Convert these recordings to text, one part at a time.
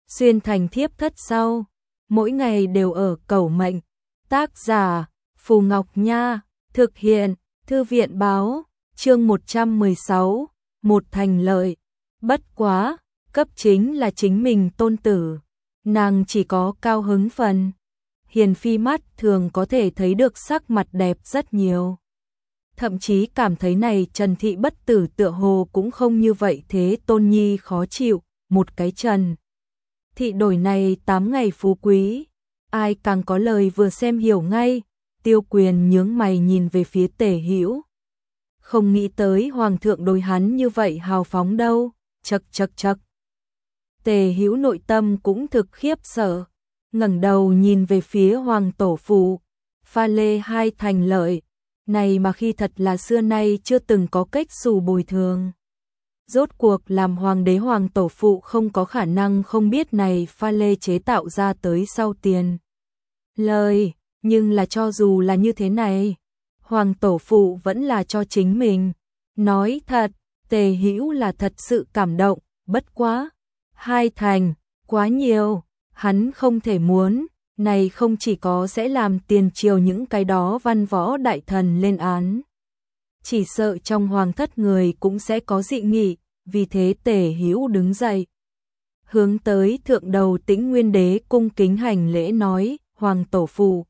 xuyên thành thiếp thất sau, mỗi ngày đều ở cầu mệnh. Tác giả Phù Ngọc Nha, thực hiện Thư viện báo, chương 116, một thành lợi. Bất quá, cấp chính là chính mình tôn tử, nàng chỉ có cao hứng phần. Hiền phi mắt thường có thể thấy được sắc mặt đẹp rất nhiều. Thậm chí cảm thấy này Trần Thị bất tử tựa hồ cũng không như vậy, thế Tôn Nhi khó chịu, một cái Trần Thị đổi này 8 ngày phú quý, ai càng có lời vừa xem hiểu ngay. Tiêu Quyền nhướng mày nhìn về phía Tề Hữu, không nghĩ tới hoàng thượng đối hắn như vậy hào phóng đâu. Chậc chậc chậc. Tề Hữu nội tâm cũng thực khiếp sợ, ngẩng đầu nhìn về phía hoàng tổ phụ, pha lê 2 thành lợi, này mà khi thật là xưa nay chưa từng có cách xù bồi thường. Rốt cuộc làm hoàng đế hoàng tổ phụ không có khả năng không biết này pha lê chế tạo ra tới sau tiền lời, nhưng là cho dù là như thế này, hoàng tổ phụ vẫn là cho chính mình. Nói thật, Tề Hữu là thật sự cảm động, bất quá 2 thành, quá nhiều, hắn không thể muốn, này không chỉ có sẽ làm tiền triều những cái đó văn võ đại thần lên án, chỉ sợ trong hoàng thất người cũng sẽ có dị nghị. Vì thế Tề Hữu đứng dậy, hướng tới thượng đầu Tĩnh Nguyên Đế cung kính hành lễ nói: Hoàng tổ phụ,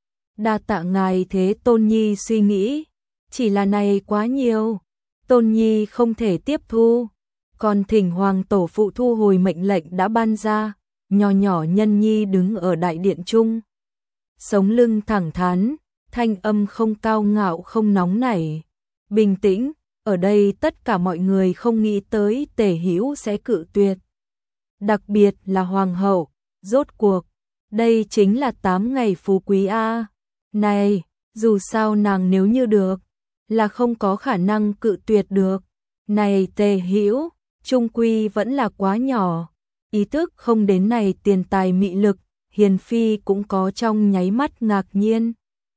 đa tạ ngài. Thế Tôn Nhi suy nghĩ, chỉ là này quá nhiều, Tôn Nhi không thể tiếp thu, còn thỉnh hoàng tổ phụ thu hồi mệnh lệnh đã ban ra. Nho nhỏ nhân nhi đứng ở đại điện trung, sống lưng thẳng thắn, thanh âm không cao ngạo không nóng nảy, bình tĩnh. Ở đây tất cả mọi người không nghĩ tới Tề Hữu sẽ cự tuyệt, đặc biệt là hoàng hậu. Rốt cuộc đây chính là 8 ngày phú quý a. Này, dù sao nàng nếu như được, là không có khả năng cự tuyệt được. Này Tề Hữu, trung quy vẫn là quá nhỏ, ý thức không đến này tiền tài mị lực. Hiền phi cũng có trong nháy mắt ngạc nhiên.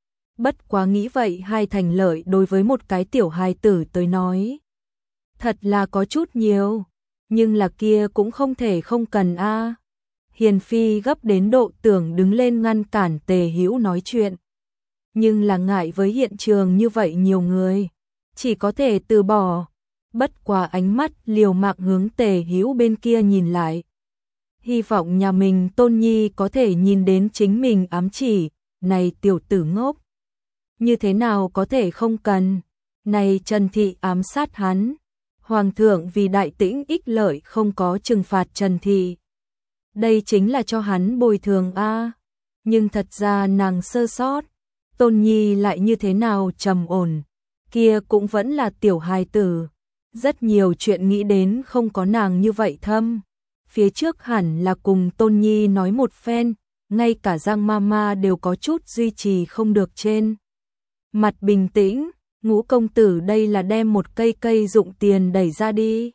Bất quá nghĩ vậy 2 thành lợi đối với một cái tiểu hài tử tới nói, thật là có chút nhiều, nhưng là kia cũng không thể không cần a. Hiền phi gấp đến độ tưởng đứng lên ngăn cản Tề Hữu nói chuyện, nhưng là ngại với hiện trường như vậy nhiều người, chỉ có thể từ bỏ. Bất quá ánh mắt liều mạng hướng Tề Hữu bên kia nhìn lại, hy vọng nhà mình Tôn Nhi có thể nhìn đến chính mình ám chỉ. Này tiểu tử ngốc, như thế nào có thể không cần? Này Trần Thị ám sát hắn, hoàng thượng vì đại tĩnh ích lợi không có trừng phạt Trần Thị, đây chính là cho hắn bồi thường a. Nhưng thật ra nàng sơ sót, Tôn Nhi lại như thế nào trầm ổn, kia cũng vẫn là tiểu hài tử, rất nhiều chuyện nghĩ đến không có nàng như vậy thâm. Phía trước hẳn là cùng Tôn Nhi nói một phen, ngay cả Giang Mama đều có chút duy trì không được trên mặt bình tĩnh. Ngũ công tử đây là đem một cây dụng tiền đẩy ra đi.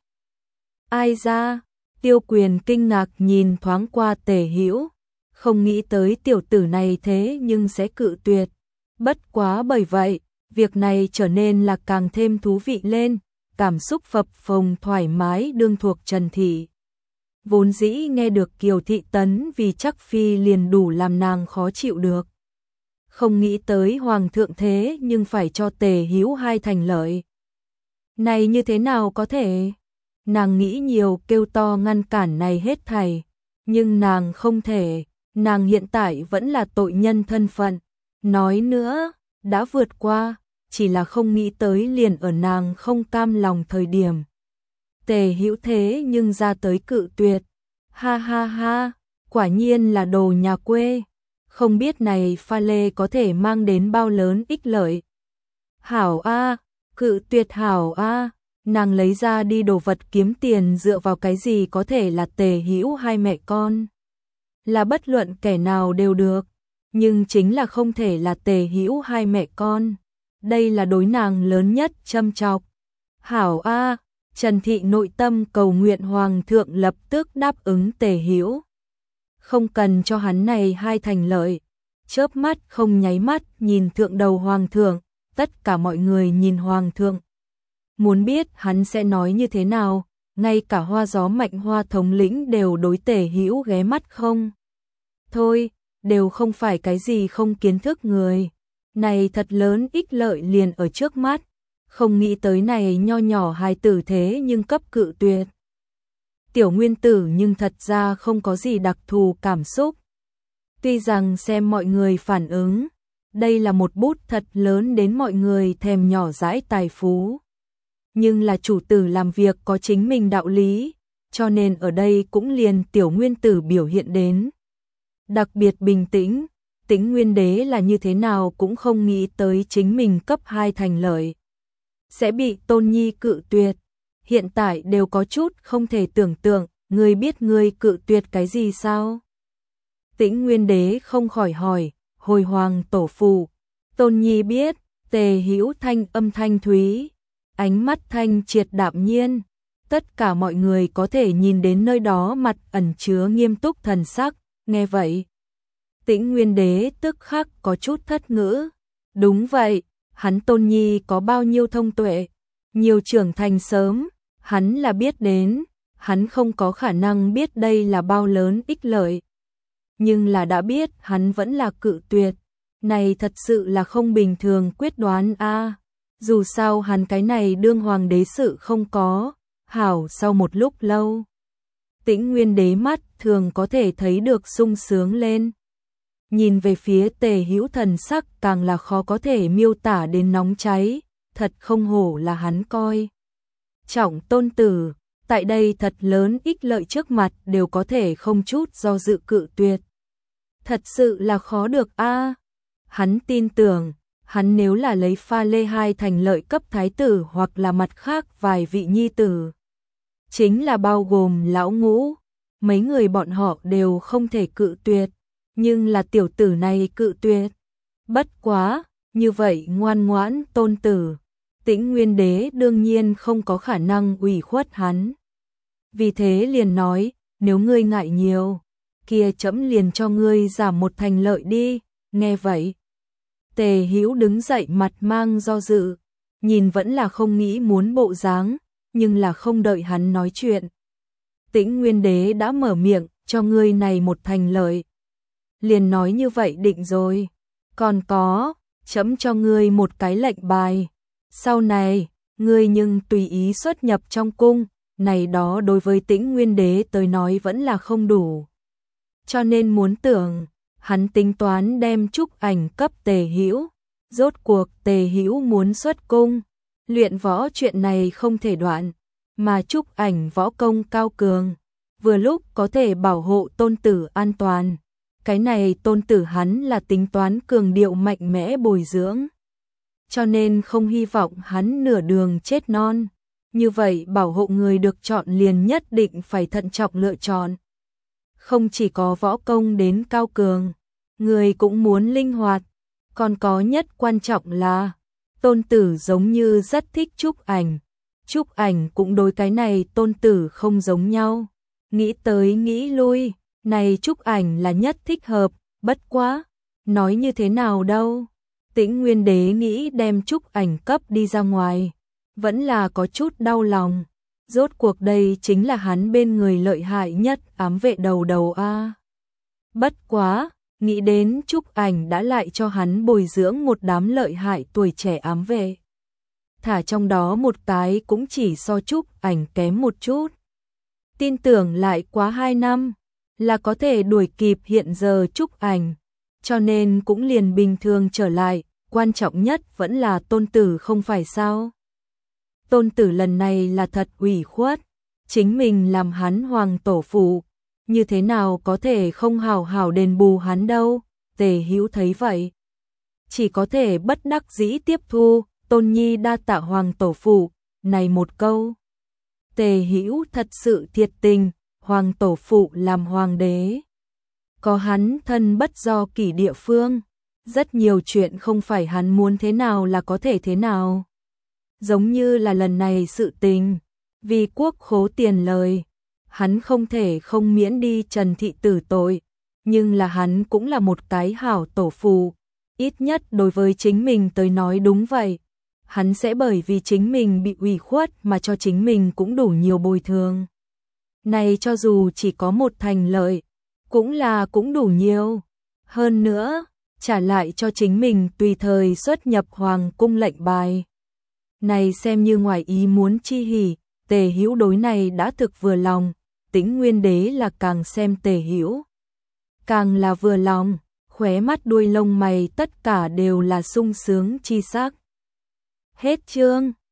Ai ra? Tiêu Quyền kinh ngạc nhìn thoáng qua Tề Hữu, không nghĩ tới tiểu tử này thế nhưng sẽ cự tuyệt. Bất quá bởi vậy, việc này trở nên là càng thêm thú vị lên, cảm xúc phập phồng thoải mái đương thuộc Trần Thị. Vốn dĩ nghe được Kiều Thị tấn vì chắc phi liền đủ làm nàng khó chịu được. Không nghĩ tới hoàng thượng thế nhưng phải cho Tề Hữu 2 thành lợi. Này như thế nào có thể? Nàng nghĩ nhiều kêu to ngăn cản này hết thảy, nhưng nàng không thể, nàng hiện tại vẫn là tội nhân thân phận. Nói nữa, đã vượt qua, chỉ là không nghĩ tới liền ở nàng không cam lòng thời điểm. Tề Hữu thế nhưng ra tới cự tuyệt. Ha ha ha, quả nhiên là đồ nhà quê. Không biết này pha lê có thể mang đến bao lớn ích lợi. Hảo a, cự tuyệt hảo a. Nàng lấy ra đi đồ vật kiếm tiền dựa vào cái gì có thể là Tề Hữu 2 mẹ con. Là bất luận kẻ nào đều được, nhưng chính là không thể là Tề Hữu 2 mẹ con. Đây là đối nàng lớn nhất châm chọc. Hảo a, Trần Thị nội tâm cầu nguyện hoàng thượng lập tức đáp ứng Tề Hữu, không cần cho hắn này 2 thành lợi. Chớp mắt không nháy mắt nhìn thượng đầu hoàng thượng, tất cả mọi người nhìn hoàng thượng, muốn biết hắn sẽ nói như thế nào. ngay cả Hoa Gió Mạnh Hoa thống lĩnh đều đối Tề Hữu ghé mắt không. Thôi, đều không phải cái gì không kiến thức người. Này thật lớn ích lợi liền ở trước mắt, không nghĩ tới này nho nhỏ hài tử thế nhưng cấp cự tuyệt. Tiểu Nguyên Tử nhưng thật ra không có gì đặc thù cảm xúc. Tuy rằng xem mọi người phản ứng, đây là một bút thật lớn đến mọi người thèm nhỏ dãi tài phú. Nhưng là chủ tử làm việc có chính mình đạo lý, cho nên ở đây cũng liền Tiểu Nguyên Tử biểu hiện đến. Đặc biệt bình tĩnh, Tĩnh Nguyên Đế là như thế nào cũng không nghĩ tới chính mình cấp 2 thành lợi sẽ bị Tôn Nhi cự tuyệt. Hiện tại đều có chút không thể tưởng tượng, ngươi biết ngươi cự tuyệt cái gì sao? Tĩnh Nguyên Đế không khỏi hỏi, hồi hoàng tổ phụ. Tôn Nhi biết. Tề Hữu thanh âm thanh thúy, ánh mắt thanh triệt đạm nhiên. Tất cả mọi người có thể nhìn đến nơi đó mặt ẩn chứa nghiêm túc thần sắc, nghe vậy. Tĩnh Nguyên Đế tức khắc có chút thất ngữ. Đúng vậy, hắn Tôn Nhi có bao nhiêu thông tuệ, nhiều trưởng thành sớm, hắn là biết đến, hắn không có khả năng biết đây là bao lớn ích lợi. Nhưng là đã biết hắn vẫn là cự tuyệt, này thật sự là không bình thường quyết đoán a. Dù sao hắn cái này đương hoàng đế sự không có, hảo sau một lúc lâu. Tĩnh Nguyên Đế mắt thường có thể thấy được sung sướng lên. Nhìn về phía Tề Hữu thần sắc càng là khó có thể miêu tả đến nóng cháy, thật không hổ là hắn coi trọng tôn tử, tại đây thật lớn ích lợi trước mặt đều có thể không chút do dự cự tuyệt. Thật sự là khó được a. Hắn tin tưởng, hắn nếu là lấy pha lê 2 thành lợi cấp thái tử hoặc là mặt khác vài vị nhi tử, chính là bao gồm lão ngũ, mấy người bọn họ đều không thể cự tuyệt, nhưng là tiểu tử này cự tuyệt. Bất quá, như vậy ngoan ngoãn tôn tử, Tĩnh Nguyên Đế đương nhiên không có khả năng ủy khuất hắn. Vì thế liền nói, nếu ngươi ngại nhiều, kia trẫm liền cho ngươi giảm 1 thành lợi đi. Nghe vậy, Tề Hữu đứng dậy mặt mang do dự, nhìn vẫn là không nghĩ muốn bộ dáng, nhưng là không đợi hắn nói chuyện. Tĩnh Nguyên Đế đã mở miệng, cho ngươi này 1 thành lợi. Liền nói như vậy định rồi, còn có, trẫm cho ngươi một cái lệnh bài. Sau này, ngươi nhưng tùy ý xuất nhập trong cung, này đó đối với Tĩnh Nguyên Đế tới nói vẫn là không đủ. Cho nên muốn tưởng, hắn tính toán đem Trúc Ảnh cấp Tề Hữu. Rốt cuộc Tề Hữu muốn xuất cung, luyện võ chuyện này không thể đoạn, mà Trúc Ảnh võ công cao cường, vừa lúc có thể bảo hộ tôn tử an toàn. Cái này tôn tử hắn là tính toán cường điệu mạnh mẽ bồi dưỡng, cho nên không hy vọng hắn nửa đường chết non. Như vậy bảo hộ người được chọn liền nhất định phải thận trọng lựa chọn. Không chỉ có võ công đến cao cường, người cũng muốn linh hoạt, còn có nhất quan trọng là tôn tử giống như rất thích Trúc Ảnh. Trúc Ảnh cũng đối cái này tôn tử không giống nhau. Nghĩ tới nghĩ lui, này Trúc Ảnh là nhất thích hợp, bất quá, nói như thế nào đâu. Tĩnh Nguyên Đế nghĩ đem Trúc Ảnh cấp đi ra ngoài, vẫn là có chút đau lòng. Rốt cuộc đây chính là hắn bên người lợi hại nhất ám vệ đầu a. Bất quá, nghĩ đến Trúc Ảnh đã lại cho hắn bồi dưỡng một đám lợi hại tuổi trẻ ám vệ. Thả trong đó một cái cũng chỉ so Trúc Ảnh kém một chút. Tin tưởng lại quá 2 năm là có thể đuổi kịp hiện giờ Trúc Ảnh, cho nên cũng liền bình thường trở lại, quan trọng nhất vẫn là tôn tử không phải sao. Tôn tử lần này là thật ủy khuất, chính mình làm hắn hoàng tổ phụ, như thế nào có thể không hảo hảo đền bù hắn đâu. Tề Hữu thấy vậy, chỉ có thể bất đắc dĩ tiếp thu, Tôn Nhi đa tạ hoàng tổ phụ, này một câu. Tề Hữu thật sự thiệt tình, hoàng tổ phụ làm hoàng đế, có hắn thân bất do kỷ địa phương, rất nhiều chuyện không phải hắn muốn thế nào là có thể thế nào. Giống như là lần này sự tình, vì quốc khố tiền lời, hắn không thể không miễn đi Trần thị tử tội, nhưng là hắn cũng là một cái hảo tổ phụ, ít nhất đối với chính mình tới nói đúng vậy. hắn sẽ bởi vì chính mình bị ủy khuất mà cho chính mình cũng đủ nhiều bồi thường. Này cho dù chỉ có 1 thành lợi, cũng đủ nhiều. Hơn nữa, trả lại cho chính mình tùy thời xuất nhập hoàng cung lệnh bài. Này xem như ngoài ý muốn chi hỉ, Tề Hữu đối này đã thực vừa lòng, Tĩnh Nguyên Đế là càng xem Tề Hữu càng là vừa lòng, khóe mắt đuôi lông mày tất cả đều là sung sướng chi sắc. Hết chương.